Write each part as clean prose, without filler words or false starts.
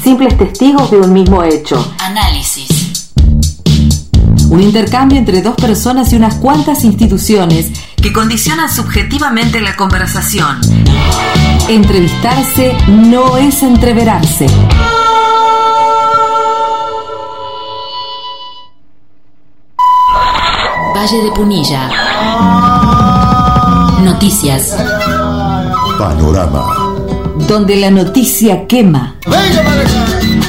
simples testigos de un mismo hecho. Análisis. Un intercambio entre dos personas y unas cuantas instituciones que condicionan subjetivamente la conversación. Entrevistarse no es entreverarse. Valle de Punilla. Noticias. Panorama. Donde la noticia quema. ¡Venga para acá!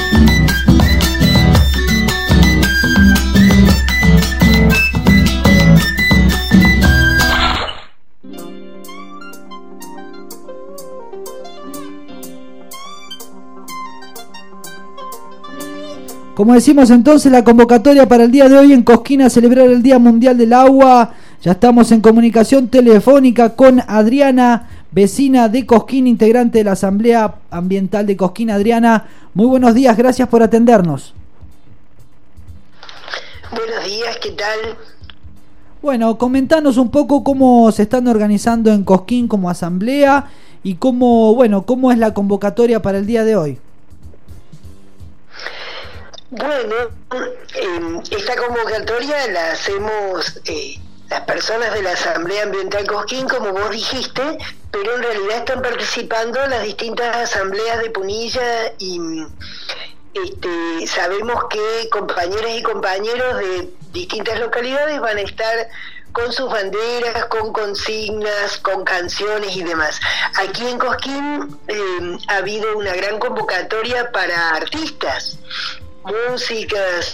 Como decimos entonces, la convocatoria para el día de hoy en Cosquín a celebrar el Día Mundial del Agua. Ya estamos en comunicación telefónica con Adriana, vecina de Cosquín, integrante de la Asamblea Ambiental de Cosquín. Adriana, muy buenos días, gracias por atendernos. Buenos días, ¿qué tal? Bueno, comentanos un poco cómo se están organizando en Cosquín como asamblea y cómo es la convocatoria para el día de hoy. Bueno, esta convocatoria la hacemos las personas de la Asamblea Ambiental Cosquín, como vos dijiste, pero en realidad están participando las distintas asambleas de Punilla y sabemos que compañeras y compañeros de distintas localidades van a estar con sus banderas, con consignas, con canciones y demás. Aquí en Cosquín ha habido una gran convocatoria para artistas, músicas,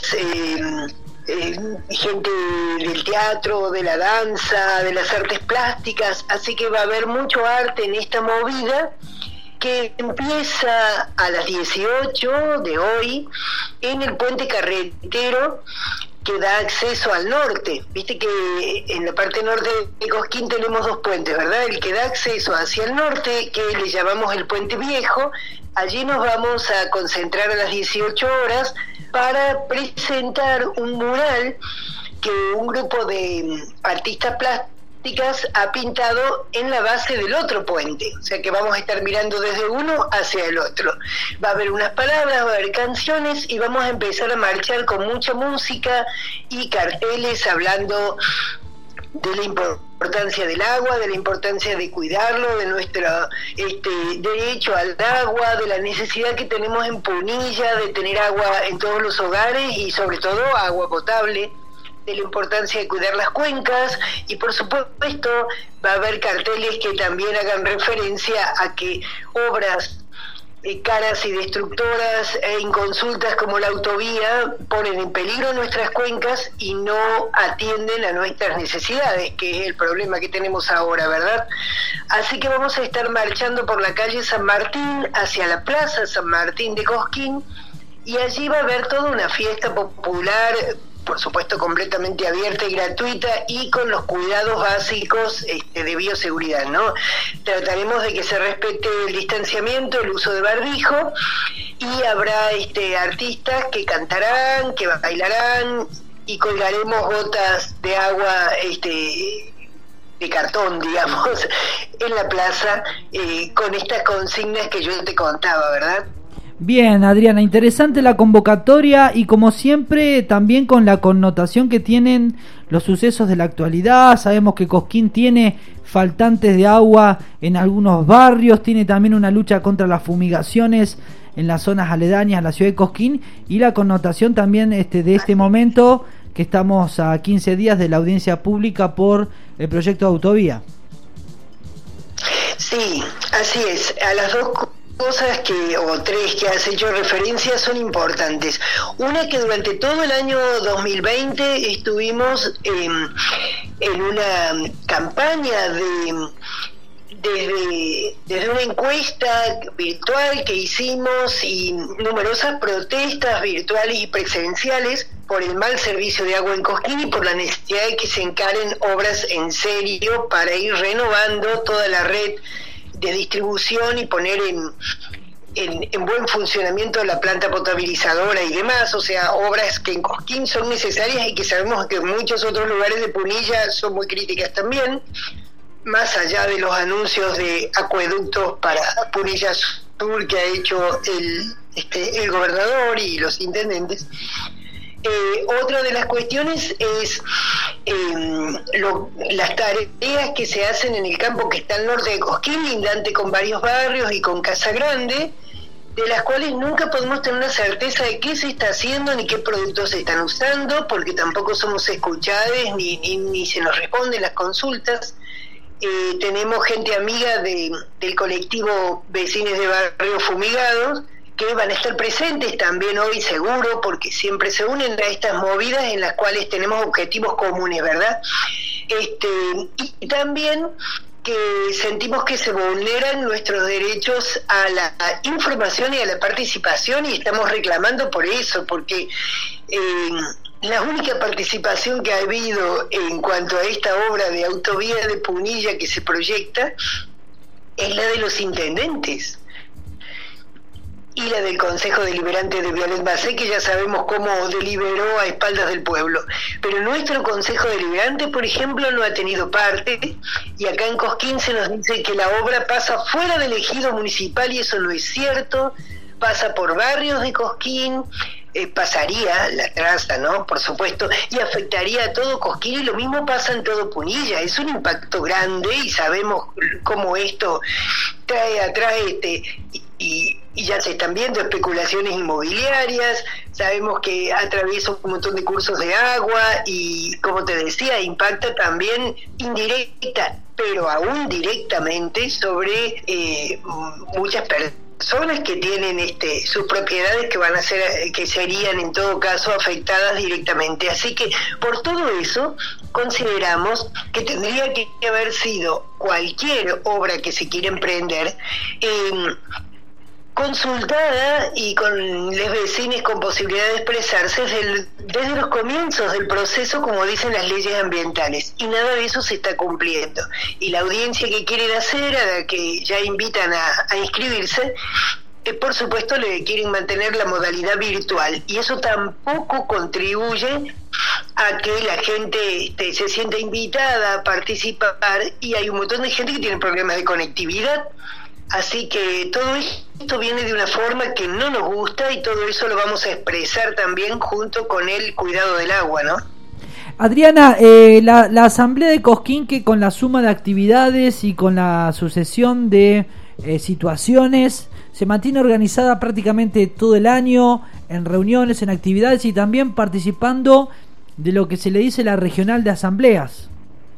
gente del teatro, de la danza, de las artes plásticas, así que va a haber mucho arte en esta movida que empieza a las 18 de hoy en el puente carretero que da acceso al norte. Viste que en la parte norte de Cosquín tenemos dos puentes, ¿verdad? El que da acceso hacia el norte, que le llamamos el Puente Viejo. Allí nos vamos a concentrar a las 18 horas para presentar un mural que un grupo de artistas plásticas ha pintado en la base del otro puente. O sea que vamos a estar mirando desde uno hacia el otro. Va a haber unas palabras, va a haber canciones y vamos a empezar a marchar con mucha música y carteles hablando de la importancia del agua, de la importancia de cuidarlo, de nuestro derecho al agua, de la necesidad que tenemos en Punilla de tener agua en todos los hogares y sobre todo agua potable, de la importancia de cuidar las cuencas y por supuesto va a haber carteles que también hagan referencia a que obras caras y destructoras e inconsultas como la autovía ponen en peligro nuestras cuencas y no atienden a nuestras necesidades, que es el problema que tenemos ahora, ¿verdad? Así que vamos a estar marchando por la calle San Martín hacia la Plaza San Martín de Cosquín y allí va a haber toda una fiesta popular, por supuesto completamente abierta y gratuita y con los cuidados básicos de bioseguridad, ¿no? Trataremos de que se respete el distanciamiento, el uso de barbijo y habrá artistas que cantarán, que bailarán y colgaremos gotas de agua de cartón, digamos, en la plaza con estas consignas que yo te contaba, ¿verdad? Bien, Adriana, interesante la convocatoria y como siempre también con la connotación que tienen los sucesos de la actualidad. Sabemos que Cosquín tiene faltantes de agua en algunos barrios, tiene también una lucha contra las fumigaciones en las zonas aledañas a la ciudad de Cosquín y la connotación también de este momento que estamos a 15 días de la audiencia pública por el proyecto de autovía. Sí, así es. A las dos cosas o tres que has hecho referencia son importantes. Una, que durante todo el año 2020 estuvimos en una campaña desde una encuesta virtual que hicimos y numerosas protestas virtuales y presenciales por el mal servicio de agua en Cosquín y por la necesidad de que se encaren obras en serio para ir renovando toda la red de distribución y poner en buen funcionamiento la planta potabilizadora y demás, o sea, obras que en Cosquín son necesarias y que sabemos que en muchos otros lugares de Punilla son muy críticas también, más allá de los anuncios de acueductos para Punilla Sur que ha hecho el gobernador y los intendentes. Otra de las cuestiones es las tareas que se hacen en el campo que está al norte de Cosquín, lindante con varios barrios y con Casa Grande, de las cuales nunca podemos tener una certeza de qué se está haciendo ni qué productos se están usando, porque tampoco somos escuchados ni se nos responden las consultas. Tenemos gente amiga del colectivo Vecinos de Barrio Fumigados, que van a estar presentes también hoy seguro, porque siempre se unen a estas movidas en las cuales tenemos objetivos comunes, ¿verdad? Y también que sentimos que se vulneran nuestros derechos a la información y a la participación, y estamos reclamando por eso, porque la única participación que ha habido en cuanto a esta obra de autovía de Punilla que se proyecta es la de los intendentes y la del Consejo Deliberante de Violet Macé, que ya sabemos cómo deliberó a espaldas del pueblo. Pero nuestro Consejo Deliberante, por ejemplo, no ha tenido parte, y acá en Cosquín se nos dice que la obra pasa fuera del ejido municipal, y eso no es cierto. Pasa por barrios de Cosquín, pasaría la traza, ¿no? Por supuesto, y afectaría a todo Cosquín, y lo mismo pasa en todo Punilla. Es un impacto grande, y sabemos cómo esto trae atrás y ya se están viendo especulaciones inmobiliarias. Sabemos que atraviesa un montón de cursos de agua y, como te decía, impacta también indirecta, pero aún directamente sobre muchas personas que tienen sus propiedades, que van a ser, que serían en todo caso afectadas directamente. Así que por todo eso consideramos que tendría que haber sido cualquier obra que se quiera emprender consultada y con los vecinos con posibilidad de expresarse desde los comienzos del proceso, como dicen las leyes ambientales, y nada de eso se está cumpliendo. Y la audiencia que quieren hacer, a la que ya invitan a inscribirse, por supuesto le quieren mantener la modalidad virtual, y eso tampoco contribuye a que la gente se sienta invitada a participar, y hay un montón de gente que tiene problemas de conectividad. Así que todo esto viene de una forma que no nos gusta, y todo eso lo vamos a expresar también junto con el cuidado del agua, ¿no? Adriana, la Asamblea de Cosquín, que con la suma de actividades y con la sucesión de situaciones se mantiene organizada prácticamente todo el año, en reuniones, en actividades, y también participando de lo que se le dice la regional de asambleas.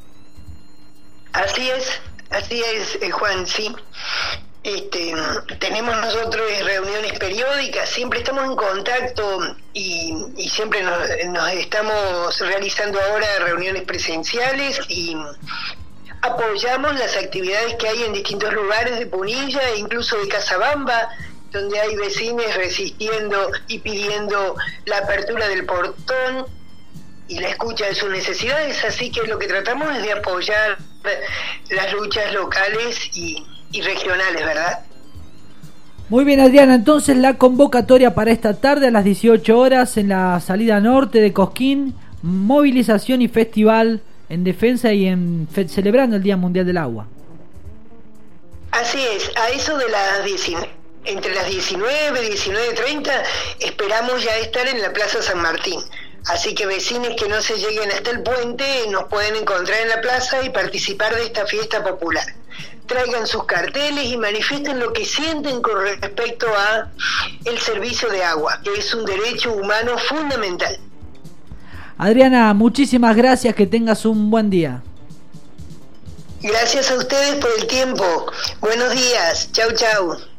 Así es, Juan, sí. Tenemos nosotros reuniones periódicas, siempre estamos en contacto y siempre nos estamos realizando ahora reuniones presenciales, y apoyamos las actividades que hay en distintos lugares de Punilla e incluso de Casabamba, donde hay vecinos resistiendo y pidiendo la apertura del portón y la escucha de sus necesidades. Así que lo que tratamos es de apoyar las luchas locales y regionales, ¿verdad? Muy bien, Adriana, entonces la convocatoria para esta tarde a las 18 horas en la salida norte de Cosquín, movilización y festival en defensa y celebrando el Día Mundial del Agua. Así es, a eso de entre las 19 y 19:30 esperamos ya estar en la Plaza San Martín. Así que vecinos que no se lleguen hasta el puente nos pueden encontrar en la plaza y participar de esta fiesta popular. Traigan sus carteles y manifiesten lo que sienten con respecto a el servicio de agua, que es un derecho humano fundamental. Adriana, muchísimas gracias, que tengas un buen día. Gracias a ustedes por el tiempo. Buenos días. Chau, chau.